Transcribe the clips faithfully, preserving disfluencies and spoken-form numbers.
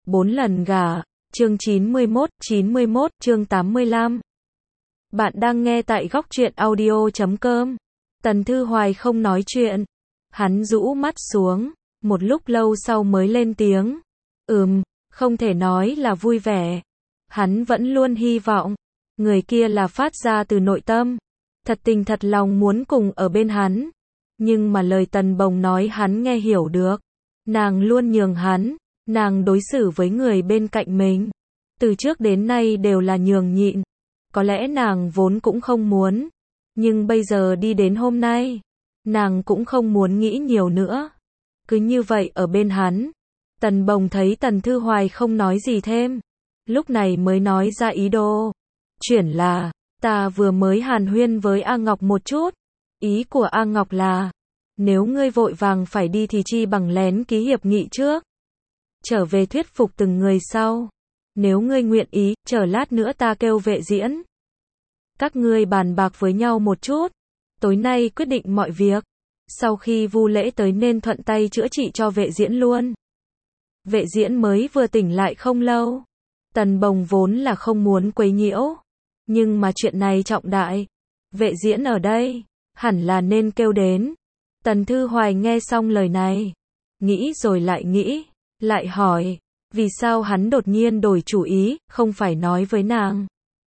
Bốn lần gả, chương chín mươi mốt, chín mươi mốt, chương tám mươi lăm. Bạn đang nghe tại góc truyện audio chấm com. Tần Thư Hoài không nói chuyện. Hắn rũ mắt xuống, một lúc lâu sau mới lên tiếng. Ừm, không thể nói là vui vẻ. Hắn vẫn luôn hy vọng, người kia là phát ra từ nội tâm. Thật tình thật lòng muốn cùng ở bên hắn. Nhưng mà lời Tần Bồng nói hắn nghe hiểu được. Nàng luôn nhường hắn. Nàng đối xử với người bên cạnh mình, từ trước đến nay đều là nhường nhịn. Có lẽ nàng vốn cũng không muốn, nhưng bây giờ đi đến hôm nay, nàng cũng không muốn nghĩ nhiều nữa. Cứ như vậy ở bên hắn. Tần Bồng thấy Tần Thư Hoài không nói gì thêm, lúc này mới nói ra ý đồ. Chuyển là, ta vừa mới hàn huyên với A Ngọc một chút. Ý của A Ngọc là, nếu ngươi vội vàng phải đi thì chi bằng lén ký hiệp nghị trước. Trở về thuyết phục từng người sau. Nếu ngươi nguyện ý, chờ lát nữa ta kêu vệ diễn. Các ngươi bàn bạc với nhau một chút. Tối nay quyết định mọi việc. Sau khi Vu Lễ tới nên thuận tay chữa trị cho vệ diễn luôn. Vệ diễn mới vừa tỉnh lại không lâu. Tần Bồng vốn là không muốn quấy nhiễu. Nhưng mà chuyện này trọng đại. Vệ diễn ở đây, hẳn là nên kêu đến. Tần Thư Hoài nghe xong lời này. Nghĩ rồi lại nghĩ. Lại hỏi, vì sao hắn đột nhiên đổi chủ ý, không phải nói với nàng.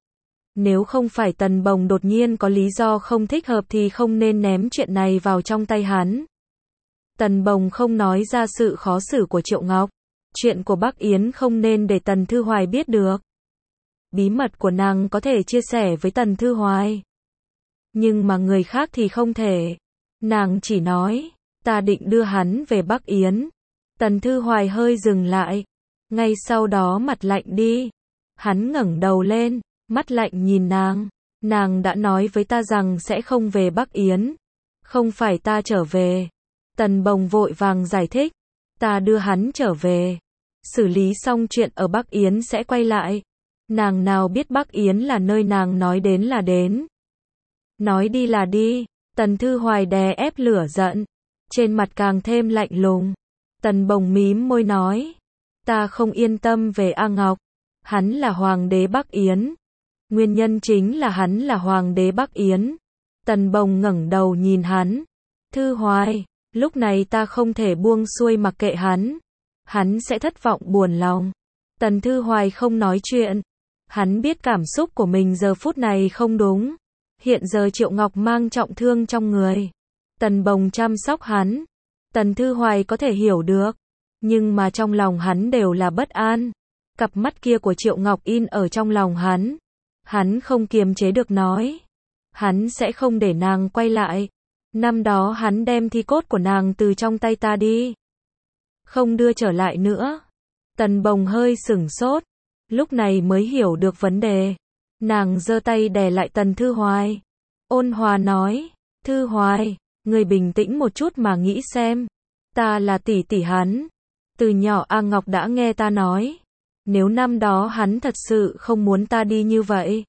Nếu không phải Tần Bồng đột nhiên có lý do không thích hợp thì không nên ném chuyện này vào trong tay hắn. Tần Bồng không nói ra sự khó xử của Triệu Ngọc. Chuyện của Bắc Yến không nên để Tần Thư Hoài biết được. Bí mật của nàng có thể chia sẻ với Tần Thư Hoài. Nhưng mà người khác thì không thể. Nàng chỉ nói, ta định đưa hắn về Bắc Yến. Tần Thư Hoài hơi dừng lại. Ngay sau đó mặt lạnh đi. Hắn ngẩng đầu lên, mắt lạnh nhìn nàng. Nàng đã nói với ta rằng sẽ không về Bắc Yến. Không phải ta trở về. Tần Bồng vội vàng giải thích. Ta đưa hắn trở về. Xử lý xong chuyện ở Bắc Yến sẽ quay lại. Nàng nào biết Bắc Yến là nơi nàng nói đến là đến. Nói đi là đi. Tần Thư Hoài đè ép lửa giận. Trên mặt càng thêm lạnh lùng. Tần Bồng mím môi nói, ta không yên tâm về A Ngọc, hắn là hoàng đế Bắc Yến. Nguyên nhân chính là hắn là hoàng đế Bắc Yến. Tần Bồng ngẩng đầu nhìn hắn. Thư Hoài, lúc này ta không thể buông xuôi mặc kệ hắn. Hắn sẽ thất vọng buồn lòng. Tần Thư Hoài không nói chuyện. Hắn biết cảm xúc của mình giờ phút này không đúng. Hiện giờ Triệu Ngọc mang trọng thương trong người. Tần Bồng chăm sóc hắn. Tần Thư Hoài có thể hiểu được, nhưng mà trong lòng hắn đều là bất an. Cặp mắt kia của Triệu Ngọc in ở trong lòng hắn. Hắn không kiềm chế được nói. Hắn sẽ không để nàng quay lại. Năm đó hắn đem thi cốt của nàng từ trong tay ta đi. Không đưa trở lại nữa. Tần Bồng hơi sửng sốt. Lúc này mới hiểu được vấn đề. Nàng giơ tay đè lại Tần Thư Hoài. Ôn hòa nói, Thư Hoài, ngươi bình tĩnh một chút mà nghĩ xem. Ta là tỷ tỷ hắn. Từ nhỏ A Ngọc đã nghe ta nói. Nếu năm đó hắn thật sự không muốn ta đi như vậy.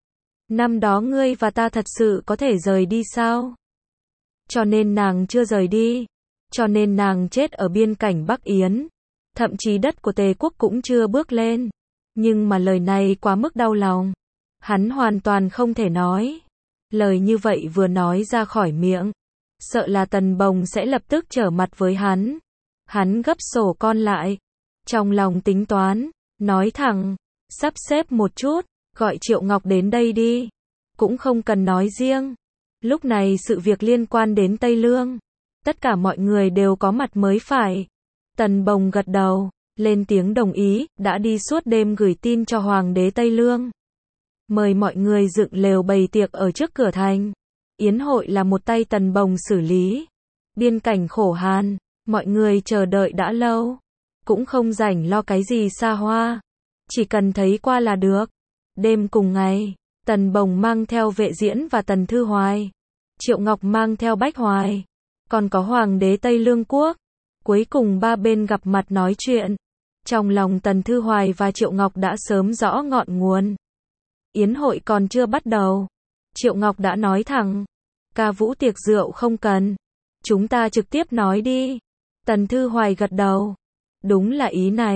Năm đó ngươi và ta thật sự có thể rời đi sao? Cho nên nàng chưa rời đi. Cho nên nàng chết ở biên cảnh Bắc Yến. Thậm chí đất của Tề quốc cũng chưa bước lên. Nhưng mà lời này quá mức đau lòng. Hắn hoàn toàn không thể nói. Lời như vậy vừa nói ra khỏi miệng. Sợ là Tần Bồng sẽ lập tức trở mặt với hắn. Hắn gấp sổ con lại. Trong lòng tính toán. Nói thẳng. Sắp xếp một chút. Gọi Triệu Ngọc đến đây đi. Cũng không cần nói riêng. Lúc này sự việc liên quan đến Tây Lương. Tất cả mọi người đều có mặt mới phải. Tần Bồng gật đầu. Lên tiếng đồng ý. Đã đi suốt đêm gửi tin cho Hoàng đế Tây Lương. Mời mọi người dựng lều bày tiệc ở trước cửa thành. Yến hội là một tay Tần Bồng xử lý. Biên cảnh khổ hàn, mọi người chờ đợi đã lâu. Cũng không rảnh lo cái gì xa hoa. Chỉ cần thấy qua là được. Đêm cùng ngày, Tần Bồng mang theo Vệ Diễn và Tần Thư Hoài. Triệu Ngọc mang theo Bách Hoài. Còn có Hoàng đế Tây Lương Quốc. Cuối cùng ba bên gặp mặt nói chuyện. Trong lòng Tần Thư Hoài và Triệu Ngọc đã sớm rõ ngọn nguồn. Yến hội còn chưa bắt đầu. Triệu Ngọc đã nói thẳng. Ca vũ tiệc rượu không cần. Chúng ta trực tiếp nói đi. Tần Thư Hoài gật đầu. Đúng là ý này.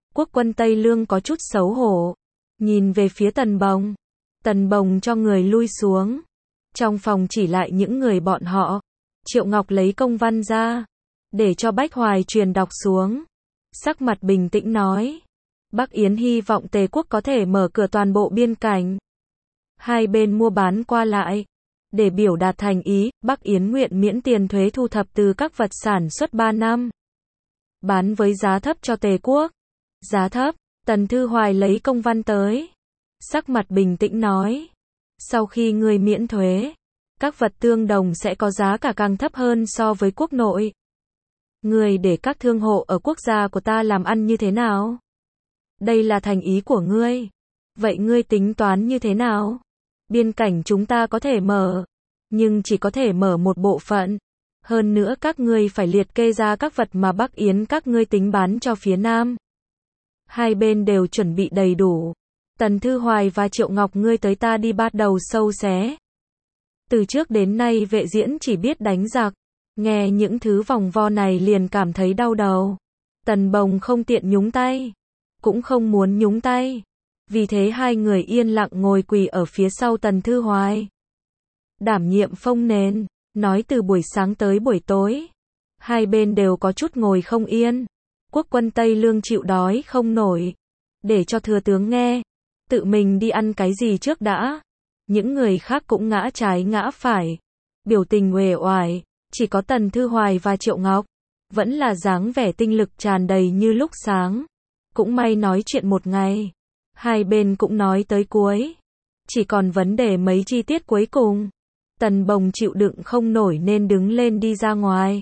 Quốc quân Tây Lương có chút xấu hổ, nhìn về phía Tần Bồng. Tần Bồng cho người lui xuống. Trong phòng chỉ lại những người bọn họ. Triệu Ngọc lấy công văn ra, để cho Bách Hoài truyền đọc xuống. Sắc mặt bình tĩnh nói, Bắc Yến hy vọng Tề quốc có thể mở cửa toàn bộ biên cảnh. Hai bên mua bán qua lại. Để biểu đạt thành ý, Bắc Yến nguyện miễn tiền thuế thu thập từ các vật sản xuất ba năm. Bán với giá thấp cho Tề quốc. Giá thấp, Tần Thư Hoài lấy công văn tới. Sắc mặt bình tĩnh nói, sau khi ngươi miễn thuế, các vật tương đồng sẽ có giá cả càng thấp hơn so với quốc nội. Ngươi để các thương hộ ở quốc gia của ta làm ăn như thế nào? Đây là thành ý của ngươi. Vậy ngươi tính toán như thế nào? Biên cảnh chúng ta có thể mở, nhưng chỉ có thể mở một bộ phận. Hơn nữa các ngươi phải liệt kê ra các vật mà Bắc Yến các ngươi tính bán cho phía Nam. Hai bên đều chuẩn bị đầy đủ. Tần Thư Hoài và Triệu Ngọc ngươi tới ta đi bắt đầu sâu xé. Từ trước đến nay Vệ Diễn chỉ biết đánh giặc. Nghe những thứ vòng vo này liền cảm thấy đau đầu. Tần Bồng không tiện nhúng tay, cũng không muốn nhúng tay. Vì thế hai người yên lặng ngồi quỳ ở phía sau Tần Thư Hoài. Đảm nhiệm phông nền, nói từ buổi sáng tới buổi tối. Hai bên đều có chút ngồi không yên. Quốc quân Tây Lương chịu đói không nổi. Để cho thừa tướng nghe, tự mình đi ăn cái gì trước đã. Những người khác cũng ngã trái ngã phải, biểu tình uể oải. Chỉ có Tần Thư Hoài và Triệu Ngọc vẫn là dáng vẻ tinh lực tràn đầy như lúc sáng. Cũng may nói chuyện một ngày, hai bên cũng nói tới cuối. Chỉ còn vấn đề mấy chi tiết cuối cùng. Tần Bồng chịu đựng không nổi nên đứng lên đi ra ngoài.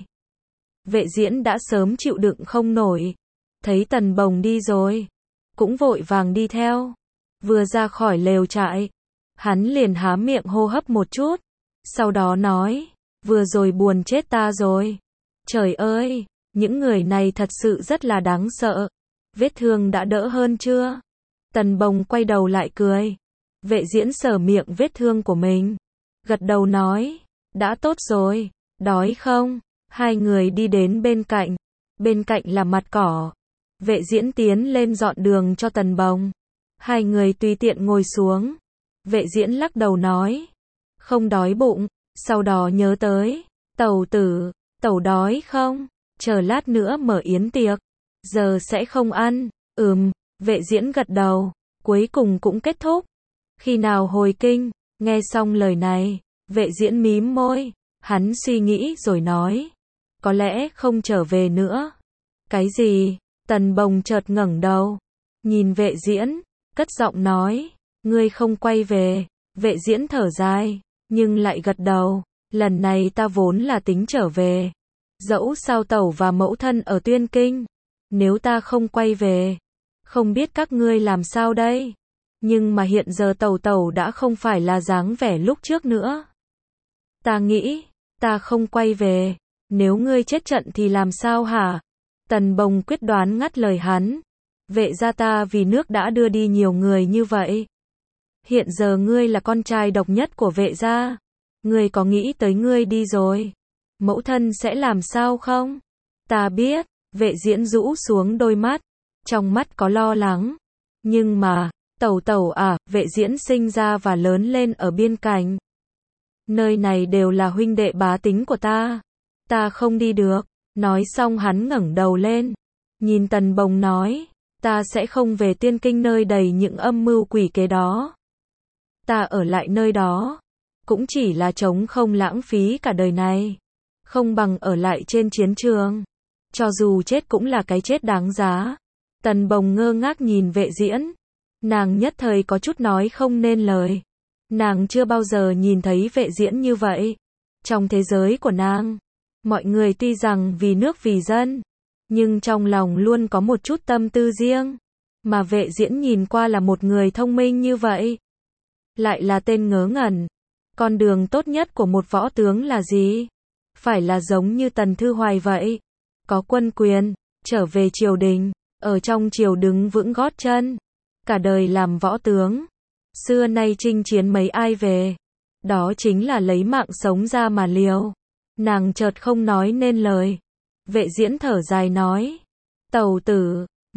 Vệ Diễn đã sớm chịu đựng không nổi. Thấy Tần Bồng đi rồi, cũng vội vàng đi theo. Vừa ra khỏi lều trại, hắn liền há miệng hô hấp một chút. Sau đó nói, vừa rồi buồn chết ta rồi. Trời ơi, những người này thật sự rất là đáng sợ. Vết thương đã đỡ hơn chưa? Tần Bồng quay đầu lại cười. Vệ Diễn sờ miệng vết thương của mình, gật đầu nói, đã tốt rồi, đói không? Hai người đi đến bên cạnh. Bên cạnh là mặt cỏ. Vệ Diễn tiến lên dọn đường cho Tần Bồng. Hai người tùy tiện ngồi xuống. Vệ Diễn lắc đầu nói, không đói bụng. Sau đó nhớ tới, tẩu tử, tẩu đói không? Chờ lát nữa mở yến tiệc. Giờ sẽ không ăn. Ừm, Vệ Diễn gật đầu. Cuối cùng cũng kết thúc. Khi nào hồi kinh? Nghe xong lời này, Vệ Diễn mím môi. Hắn suy nghĩ rồi nói, có lẽ không trở về nữa. Cái gì? Tần Bồng chợt ngẩng đầu, nhìn Vệ Diễn, cất giọng nói, ngươi không quay về. Vệ Diễn thở dài, nhưng lại gật đầu, lần này ta vốn là tính trở về. Dẫu sao tẩu và mẫu thân ở Tuyên Kinh, nếu ta không quay về, không biết các ngươi làm sao đây. Nhưng mà hiện giờ tẩu tẩu đã không phải là dáng vẻ lúc trước nữa. Ta nghĩ, ta không quay về, nếu ngươi chết trận thì làm sao hả? Tần Bồng quyết đoán ngắt lời hắn. Vệ gia ta vì nước đã đưa đi nhiều người như vậy. Hiện giờ ngươi là con trai độc nhất của vệ gia. Ngươi có nghĩ tới ngươi đi rồi, mẫu thân sẽ làm sao không? Ta biết. Vệ Diễn rũ xuống đôi mắt, trong mắt có lo lắng. Nhưng mà, tẩu tẩu à, Vệ Diễn sinh ra và lớn lên ở biên cảnh. Nơi này đều là huynh đệ bá tính của ta. Ta không đi được. Nói xong hắn ngẩng đầu lên, nhìn Tần Bồng nói, ta sẽ không về Tiên Kinh nơi đầy những âm mưu quỷ kế đó. Ta ở lại nơi đó, cũng chỉ là trống không lãng phí cả đời này. Không bằng ở lại trên chiến trường. Cho dù chết cũng là cái chết đáng giá. Tần Bồng ngơ ngác nhìn Vệ Diễn. Nàng nhất thời có chút nói không nên lời. Nàng chưa bao giờ nhìn thấy Vệ Diễn như vậy. Trong thế giới của nàng, mọi người tuy rằng vì nước vì dân, nhưng trong lòng luôn có một chút tâm tư riêng. Mà Vệ Diễn nhìn qua là một người thông minh như vậy, lại là tên ngớ ngẩn. Con đường tốt nhất của một võ tướng là gì? Phải là giống như Tần Thư Hoài vậy. Có quân quyền, trở về triều đình, ở trong triều đứng vững gót chân. Cả đời làm võ tướng. Xưa nay chinh chiến mấy ai về. Đó chính là lấy mạng sống ra mà liều. Nàng chợt không nói nên lời. Vệ Diễn thở dài nói, tẩu tử,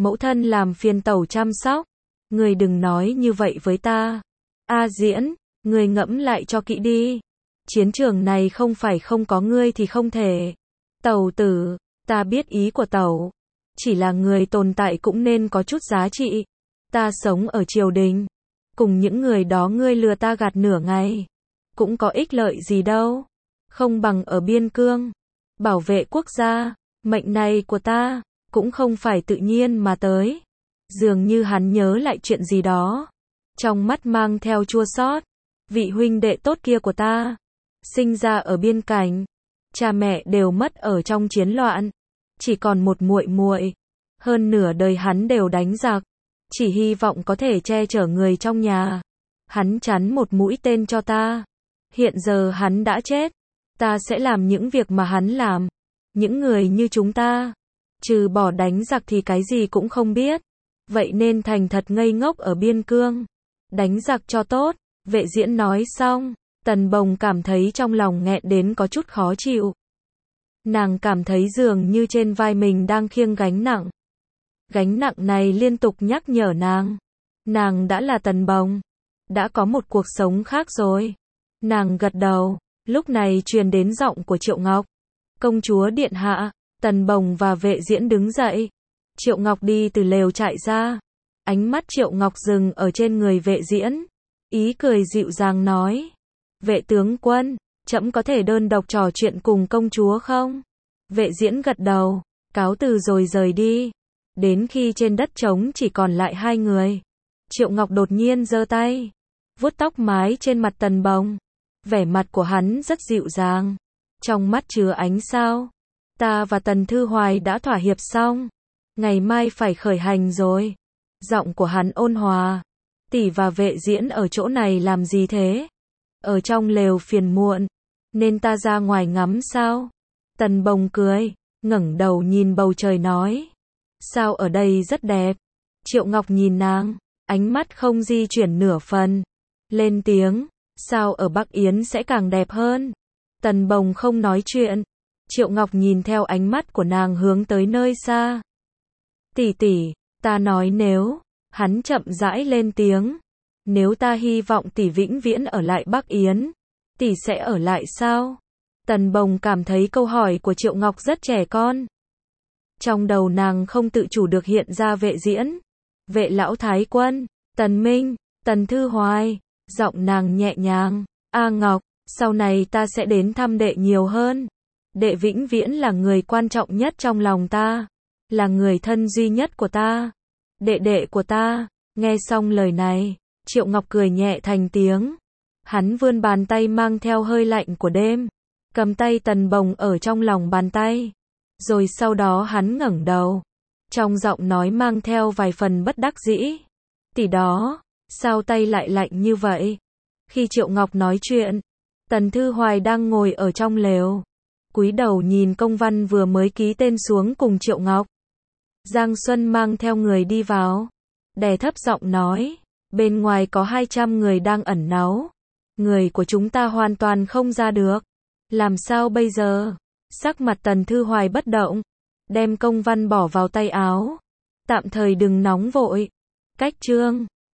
Mẫu thân làm phiền tẩu chăm sóc. Người đừng nói như vậy với ta. A Diễn, người ngẫm lại cho kỹ đi. Chiến trường này không phải không có ngươi thì không thể. Tẩu tử, ta biết ý của tẩu. Chỉ là người tồn tại cũng nên có chút giá trị. Ta sống ở triều đình. Cùng những người đó ngươi lừa ta gạt nửa ngày. Cũng có ích lợi gì đâu. Không bằng ở biên cương. Bảo vệ quốc gia. Mệnh này của ta. Cũng không phải tự nhiên mà tới. Dường như hắn nhớ lại chuyện gì đó. Trong mắt mang theo chua xót. Vị huynh đệ tốt kia của ta. Sinh ra ở biên cảnh. Cha mẹ đều mất ở trong chiến loạn. Chỉ còn một muội muội. Hơn nửa đời hắn đều đánh giặc. Chỉ hy vọng có thể che chở người trong nhà. Hắn chắn một mũi tên cho ta. Hiện giờ hắn đã chết. Ta sẽ làm những việc mà hắn làm. Những người như chúng ta. Trừ bỏ đánh giặc thì cái gì cũng không biết. Vậy nên thành thật ngây ngốc ở biên cương. Đánh giặc cho tốt. Vệ Diễn nói xong. Tần Bồng cảm thấy trong lòng nghẹn đến có chút khó chịu. Nàng cảm thấy dường như trên vai mình đang khiêng gánh nặng. Gánh nặng này liên tục nhắc nhở nàng. Nàng đã là Tần Bồng. Đã có một cuộc sống khác rồi. Nàng gật đầu. Lúc này truyền đến giọng của Triệu Ngọc. Công chúa điện hạ. Tần Bồng và Vệ Diễn đứng dậy. Triệu Ngọc đi từ lều trại ra. Ánh mắt Triệu Ngọc dừng ở trên người Vệ Diễn. Ý cười dịu dàng nói. Vệ tướng quân, trẫm có thể đơn độc trò chuyện cùng công chúa không? Vệ Diễn gật đầu. Cáo từ rồi rời đi. Đến khi trên đất trống chỉ còn lại hai người. Triệu Ngọc đột nhiên giơ tay. Vuốt tóc mái trên mặt Tần Bồng. Vẻ mặt của hắn rất dịu dàng. Trong mắt chứa ánh sao. Ta và Tần Thư Hoài đã thỏa hiệp xong. Ngày mai phải khởi hành rồi. Giọng của hắn ôn hòa. Tỷ và Vệ Diễn ở chỗ này làm gì thế? Ở trong lều phiền muộn. Nên ta ra ngoài ngắm sao? Tần Bồng cười. Ngẩng đầu nhìn bầu trời nói. Sao ở đây rất đẹp. Triệu Ngọc nhìn nàng. Ánh mắt không di chuyển nửa phần. Lên tiếng. Sao ở Bắc Yến sẽ càng đẹp hơn? Tần Bồng không nói chuyện. Triệu Ngọc nhìn theo ánh mắt của nàng hướng tới nơi xa. Tỷ tỷ, ta nói nếu. Hắn chậm rãi lên tiếng. Nếu ta hy vọng tỷ vĩnh viễn ở lại Bắc Yến. Tỷ sẽ ở lại sao? Tần Bồng cảm thấy câu hỏi của Triệu Ngọc rất trẻ con. Trong đầu nàng không tự chủ được hiện ra Vệ Diễn. Vệ lão thái quân. Tần Minh. Tần Thư Hoài. Giọng nàng nhẹ nhàng. A Ngọc, sau này ta sẽ đến thăm đệ nhiều hơn. Đệ vĩnh viễn là người quan trọng nhất trong lòng ta. Là người thân duy nhất của ta. Đệ đệ của ta. Nghe xong lời này, Triệu Ngọc cười nhẹ thành tiếng. Hắn vươn bàn tay mang theo hơi lạnh của đêm. Cầm tay Tần Bồng ở trong lòng bàn tay. Rồi sau đó hắn ngẩng đầu. Trong giọng nói mang theo vài phần bất đắc dĩ. Tỷ đó, sao tay lại lạnh như vậy? Khi Triệu Ngọc nói chuyện, Tần Thư Hoài đang ngồi ở trong lều. Cúi đầu nhìn công văn vừa mới ký tên xuống cùng Triệu Ngọc. Giang Xuân mang theo người đi vào. Đè thấp giọng nói. Bên ngoài có hai trăm người đang ẩn náu. Người của chúng ta hoàn toàn không ra được. Làm sao bây giờ? Sắc mặt Tần Thư Hoài bất động. Đem công văn bỏ vào tay áo. Tạm thời đừng nóng vội. Cách chương.